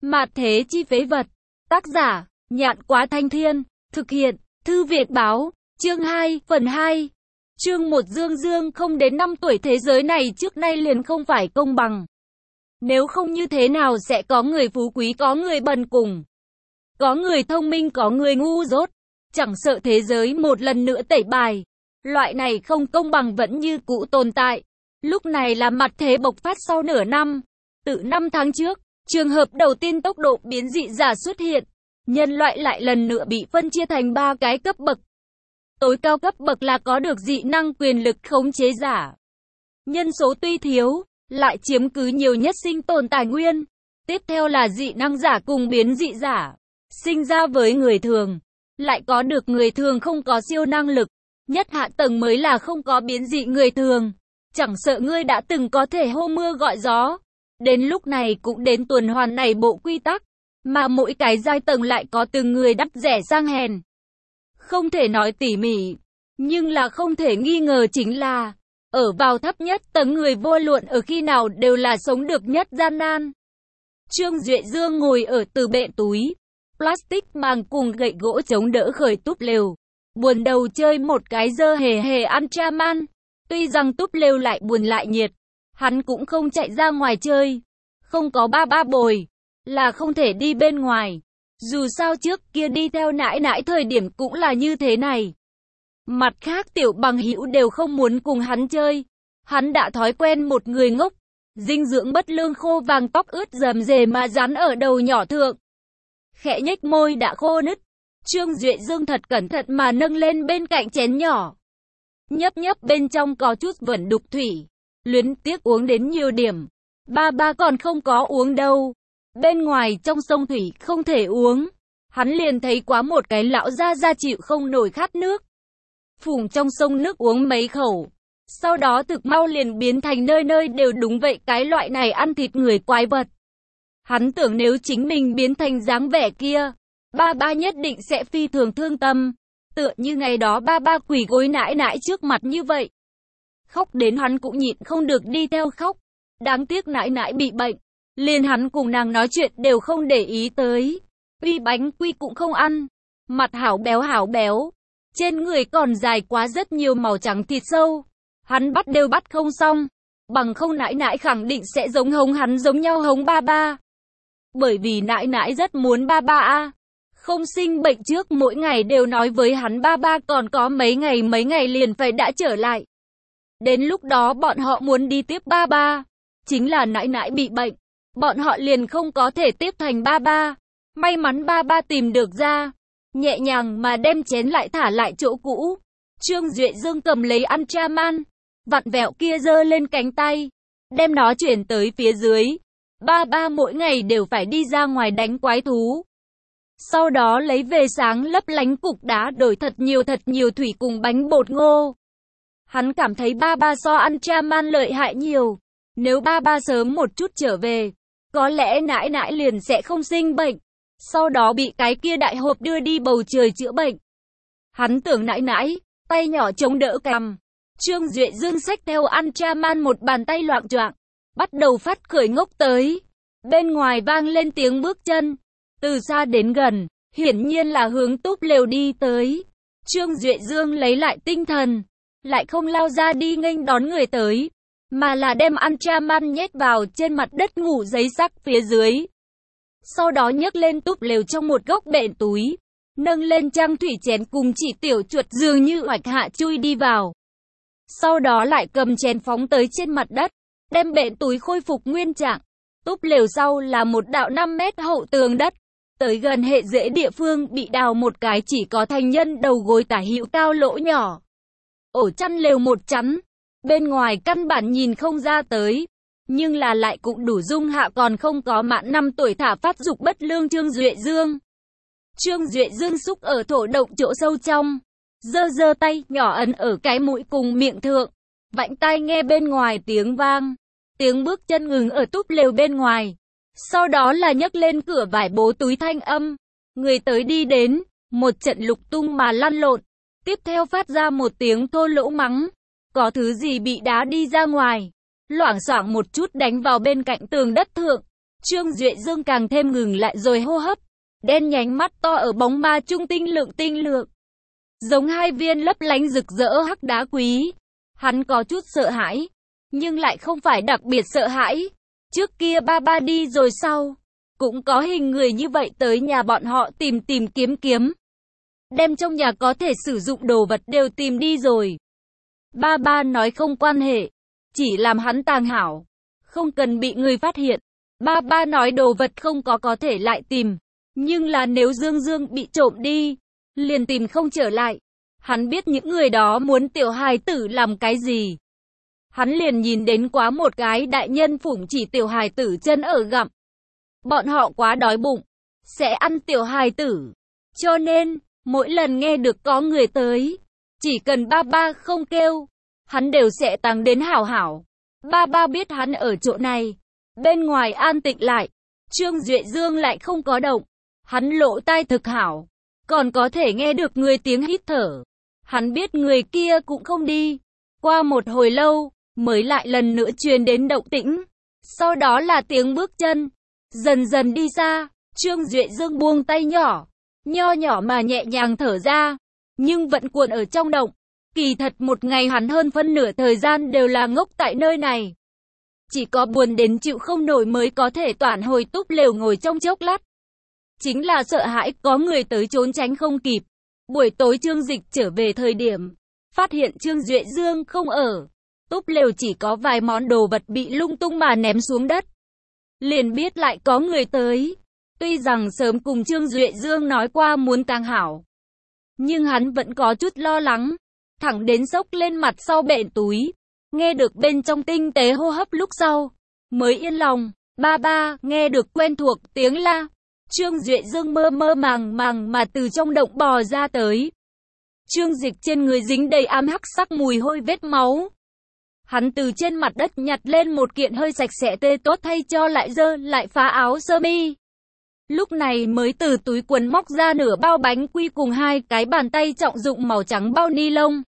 Mạt thế chi phế vật. Tác giả, Nhạn Quá Thanh Thiên. Thực hiện, Thư Việt Báo. Chương 2, phần 2. Chương 1. Dương Dương không đến 5 tuổi thế giới này trước nay liền không phải công bằng. Nếu không như thế nào sẽ có người phú quý có người bần cùng. Có người thông minh có người ngu dốt. Chẳng sợ thế giới một lần nữa tẩy bài. Loại này không công bằng vẫn như cũ tồn tại. Lúc này là mặt thế bộc phát sau nửa năm. Từ 5 tháng trước, trường hợp đầu tiên tốc độ biến dị giả xuất hiện. Nhân loại lại lần nữa bị phân chia thành 3 cái cấp bậc. Tối cao cấp bậc là có được dị năng quyền lực khống chế giả. Nhân số tuy thiếu, lại chiếm cứ nhiều nhất sinh tồn tài nguyên. Tiếp theo là dị năng giả cùng biến dị giả. Sinh ra với người thường, lại có được người thường không có siêu năng lực. Nhất hạ tầng mới là không có biến dị người thường. Chẳng sợ ngươi đã từng có thể hô mưa gọi gió. Đến lúc này cũng đến tuần hoàn này bộ quy tắc. Mà mỗi cái giai tầng lại có từng người đắt rẻ sang hèn. Không thể nói tỉ mỉ, nhưng là không thể nghi ngờ chính là ở vào thấp nhất tầng người vô luận ở khi nào đều là sống được nhất gian nan. Trương Duệ Dương ngồi ở từ bệ túi plastic màng cùng gậy gỗ chống đỡ khởi túp lều, buồn đầu chơi một cái dơ hề hề ăn cha man. Tuy rằng túp lều lại buồn lại nhiệt, hắn cũng không chạy ra ngoài chơi. Không có ba ba bồi, là không thể đi bên ngoài. Dù sao trước kia đi theo nãi nãi thời điểm cũng là như thế này. Mặt khác tiểu bằng hữu đều không muốn cùng hắn chơi. Hắn đã thói quen một người ngốc. Dinh dưỡng bất lương khô vàng tóc ướt rầm rề mà dán ở đầu nhỏ thượng. Khẽ nhếch môi đã khô nứt. Trương Duệ Dương thật cẩn thận mà nâng lên bên cạnh chén nhỏ. Nhấp nhấp bên trong có chút vẩn đục thủy. Luyến tiếc uống đến nhiều điểm. Ba còn không có uống đâu. Bên ngoài trong sông thủy không thể uống. Hắn liền thấy quá một cái lão ra chịu không nổi khát nước. Phùng trong sông nước uống mấy khẩu. Sau đó thực mau liền biến thành nơi nơi đều đúng vậy cái loại này ăn thịt người quái vật. Hắn tưởng nếu chính mình biến thành dáng vẻ kia, ba nhất định sẽ phi thường thương tâm. Tựa như ngày đó ba quỳ gối nãi nãi trước mặt như vậy. Khóc đến hắn cũng nhịn không được đi theo khóc. Đáng tiếc nãi nãi bị bệnh. Liền hắn cùng nàng nói chuyện đều không để ý tới. Uy bánh quy cũng không ăn. Mặt hảo béo. Trên người còn dài quá rất nhiều màu trắng thịt sâu. Hắn bắt đều bắt không xong. Bằng không nãi nãi khẳng định sẽ giống hống hắn giống nhau hống ba. Bởi vì nãi nãi rất muốn ba a. Không sinh bệnh trước mỗi ngày đều nói với hắn ba còn có mấy ngày liền phải đã trở lại. Đến lúc đó bọn họ muốn đi tiếp ba. Chính là nãi nãi bị bệnh. Bọn họ liền không có thể tiếp thành ba. May mắn ba tìm được ra. Nhẹ nhàng mà đem chén lại thả lại chỗ cũ. Trương Duệ Dương cầm lấy ăn cha man. Vặn vẹo kia giơ lên cánh tay. Đem nó chuyển tới phía dưới. Ba mỗi ngày đều phải đi ra ngoài đánh quái thú. Sau đó lấy về sáng lấp lánh cục đá đổi thật nhiều thủy cùng bánh bột ngô. Hắn cảm thấy ba so ăn cha man lợi hại nhiều. Nếu ba sớm một chút trở về, có lẽ nãi nãi liền sẽ không sinh bệnh. Sau đó bị cái kia đại hộp đưa đi bầu trời chữa bệnh. Hắn tưởng nãi nãi, tay nhỏ chống đỡ cằm. Trương Duệ Dương xách theo ăn cha man một bàn tay loạng choạng, bắt đầu phát khởi ngốc tới. Bên ngoài vang lên tiếng bước chân. Từ xa đến gần, hiển nhiên là hướng túp lều đi tới. Trương Duệ Dương lấy lại tinh thần, lại không lao ra đi nghênh đón người tới, mà là đem ăn cha man nhét vào trên mặt đất ngủ giấy sắc phía dưới. Sau đó nhấc lên túp lều trong một góc bệ túi, nâng lên trang thủy chén cùng chỉ tiểu chuột dường như oạch hạ chui đi vào. Sau đó lại cầm chén phóng tới trên mặt đất, đem bệ túi khôi phục nguyên trạng. Túp lều sau là một đạo 5 mét hậu tường đất. Tới gần hệ rễ địa phương bị đào một cái chỉ có thành nhân đầu gối tả hữu cao lỗ nhỏ. Ổ chăn lều một chắn. Bên ngoài căn bản nhìn không ra tới. Nhưng là lại cũng đủ dung hạ còn không có mãn 5 tuổi thả phát dục bất lương Trương Duệ Dương. Trương Duệ Dương xúc ở thổ động chỗ sâu trong. Giơ tay nhỏ ấn ở cái mũi cùng miệng thượng. Vạnh tai nghe bên ngoài tiếng vang. Tiếng bước chân ngừng ở túp lều bên ngoài. Sau đó là nhấc lên cửa vải bố túi thanh âm. Người tới đi đến, một trận lục tung mà lăn lộn. Tiếp theo phát ra một tiếng thô lỗ mắng. Có thứ gì bị đá đi ra ngoài. Loảng xoảng một chút đánh vào bên cạnh tường đất thượng. Trương Duệ Dương càng thêm ngừng lại rồi hô hấp. Đen nhánh mắt to ở bóng ma trung tinh lượng. Giống hai viên lấp lánh rực rỡ hắc đá quý. Hắn có chút sợ hãi, nhưng lại không phải đặc biệt sợ hãi. Trước kia ba đi rồi sau, cũng có hình người như vậy tới nhà bọn họ tìm kiếm. Đem trong nhà có thể sử dụng đồ vật đều tìm đi rồi. Ba nói không quan hệ, chỉ làm hắn tàng hảo, không cần bị người phát hiện. Ba nói đồ vật không có thể lại tìm, nhưng là nếu Dương bị trộm đi, liền tìm không trở lại. Hắn biết những người đó muốn tiểu hài tử làm cái gì. Hắn liền nhìn đến quá một cái đại nhân phủng chỉ tiểu hài tử chân ở gặm. Bọn họ quá đói bụng, sẽ ăn tiểu hài tử. Cho nên, mỗi lần nghe được có người tới, chỉ cần ba không kêu, hắn đều sẽ tăng đến hảo hảo. Ba biết hắn ở chỗ này. Bên ngoài an tĩnh lại, Trương Duệ Dương lại không có động. Hắn lỗ tai thực hảo, còn có thể nghe được người tiếng hít thở. Hắn biết người kia cũng không đi. Qua một hồi lâu, mới lại lần nữa truyền đến động tĩnh. Sau đó là tiếng bước chân, dần đi xa. Trương Duệ Dương buông tay nhỏ, nho nhỏ mà nhẹ nhàng thở ra, nhưng vẫn cuộn ở trong động. Kỳ thật một ngày hắn hơn phân nửa thời gian đều là ngốc tại nơi này. Chỉ có buồn đến chịu không nổi mới có thể toản hồi túp lều ngồi trong chốc lát. Chính là sợ hãi có người tới trốn tránh không kịp. Buổi tối Trương Dịch trở về thời điểm, phát hiện Trương Duệ Dương không ở. Túp lều chỉ có vài món đồ vật bị lung tung mà ném xuống đất. Liền biết lại có người tới. Tuy rằng sớm cùng Trương Duệ Dương nói qua muốn tàng hảo, nhưng hắn vẫn có chút lo lắng. Thẳng đến xốc lên mặt sau bện túi, nghe được bên trong tinh tế hô hấp lúc sau, mới yên lòng. Ba nghe được quen thuộc tiếng la. Trương Duệ Dương mơ màng mà từ trong động bò ra tới. Trương Dịch trên người dính đầy ám hắc sắc mùi hôi vết máu. Hắn từ trên mặt đất nhặt lên một kiện hơi sạch sẽ tê tốt thay cho lại dơ lại phá áo sơ mi. Lúc này mới từ túi quần móc ra nửa bao bánh quy cùng hai cái bàn tay trọng dụng màu trắng bao ni lông.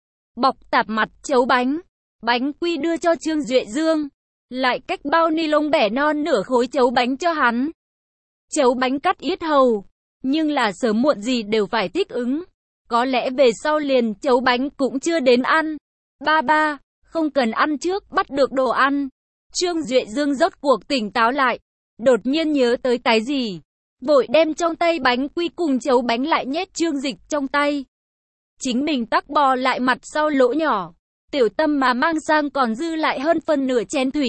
Bọc tạp mặt chấu bánh. Bánh quy đưa cho Trương Duệ Dương. Lại cách bao ni lông bẻ non nửa khối chấu bánh cho hắn. Chấu bánh cắt yết hầu. Nhưng là sớm muộn gì đều phải thích ứng. Có lẽ về sau liền chấu bánh cũng chưa đến ăn. Ba, không cần ăn trước bắt được đồ ăn. Trương Duệ Dương rốt cuộc tỉnh táo lại. Đột nhiên nhớ tới cái gì, vội đem trong tay bánh quy cùng chấu bánh lại nhét Trương Dịch trong tay. Chính mình tắc bò lại mặt sau lỗ nhỏ, tiểu tâm mà mang sang còn dư lại hơn phân nửa chén thủy.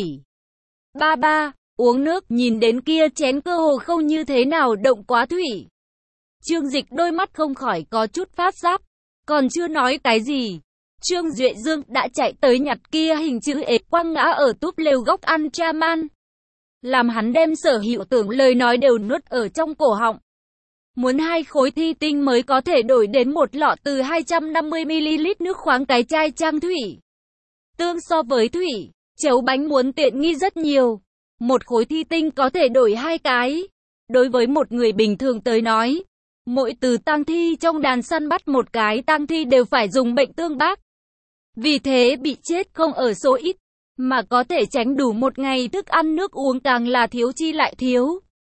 Ba, uống nước, nhìn đến kia chén cơ hồ không như thế nào động quá thủy. Trương Dịch đôi mắt không khỏi có chút phát ráp, còn chưa nói cái gì. Trương Duệ Dương đã chạy tới nhặt kia hình chữ ế quăng ngã ở túp lều góc ăn Chaman. Làm hắn đem sở hữu tưởng lời nói đều nuốt ở trong cổ họng. Muốn 2 khối thi tinh mới có thể đổi đến một lọ từ 250ml nước khoáng cái chai trang thủy. Tương so với thủy, chấu bánh muốn tiện nghi rất nhiều. Một khối thi tinh có thể đổi 2 cái. Đối với một người bình thường tới nói, mỗi từ tang thi trong đàn săn bắt một cái tang thi đều phải dùng bệnh tương bác. Vì thế bị chết không ở số ít, mà có thể tránh đủ một ngày thức ăn nước uống càng là thiếu chi lại thiếu.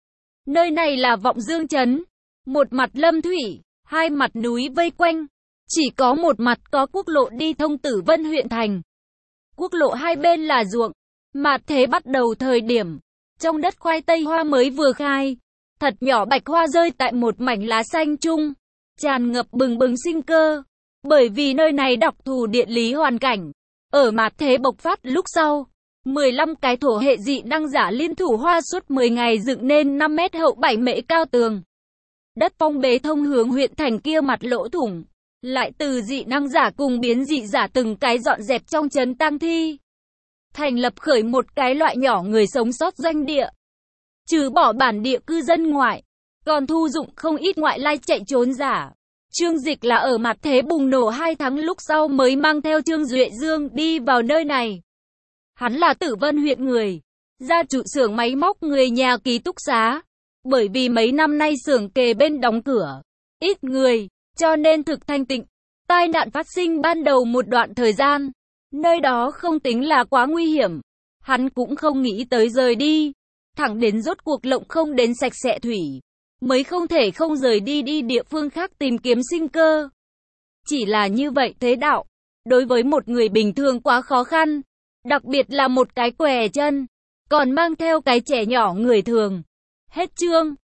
Nơi này là Vọng Dương Trấn, một mặt lâm thủy, hai mặt núi vây quanh, chỉ có một mặt có quốc lộ đi thông Tử Vân huyện thành. Quốc lộ hai bên là ruộng, mạt thế bắt đầu thời điểm, trong đất khoai tây hoa mới vừa khai, thật nhỏ bạch hoa rơi tại một mảnh lá xanh chung, tràn ngập bừng bừng sinh cơ, bởi vì nơi này đặc thù địa lý hoàn cảnh. Ở mạt thế bộc phát lúc sau, 15 cái thổ hệ dị năng giả liên thủ hoa suốt 10 ngày dựng nên 5 mét hậu 7 mễ cao tường. Đất phong bế thông hướng huyện thành kia mặt lỗ thủng, lại từ dị năng giả cùng biến dị giả từng cái dọn dẹp trong trấn tang thi. Thành lập khởi một cái loại nhỏ người sống sót doanh địa. Trừ bỏ bản địa cư dân ngoại, còn thu dụng không ít ngoại lai chạy trốn giả. Trương Dịch là ở mặt thế bùng nổ 2 tháng lúc sau mới mang theo Trương Duệ Dương đi vào nơi này. Hắn là Tử Vân huyện người, ra trụ xưởng máy móc người nhà ký túc xá. Bởi vì mấy năm nay xưởng kề bên đóng cửa, ít người, cho nên thực thanh tịnh. Tai nạn phát sinh ban đầu một đoạn thời gian, nơi đó không tính là quá nguy hiểm. Hắn cũng không nghĩ tới rời đi. thẳng đến rốt cuộc lộng không đến sạch sẽ thủy, mới không thể không rời đi địa phương khác tìm kiếm sinh cơ. Chỉ là như vậy thế đạo, đối với một người bình thường quá khó khăn, đặc biệt là một cái què chân, còn mang theo cái trẻ nhỏ người thường. Hết chương.